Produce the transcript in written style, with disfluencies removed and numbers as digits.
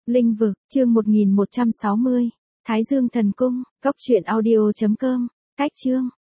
Linh vực, chương 1160. Thái Dương thần cung, cốc truyện audio.com. Cách chương.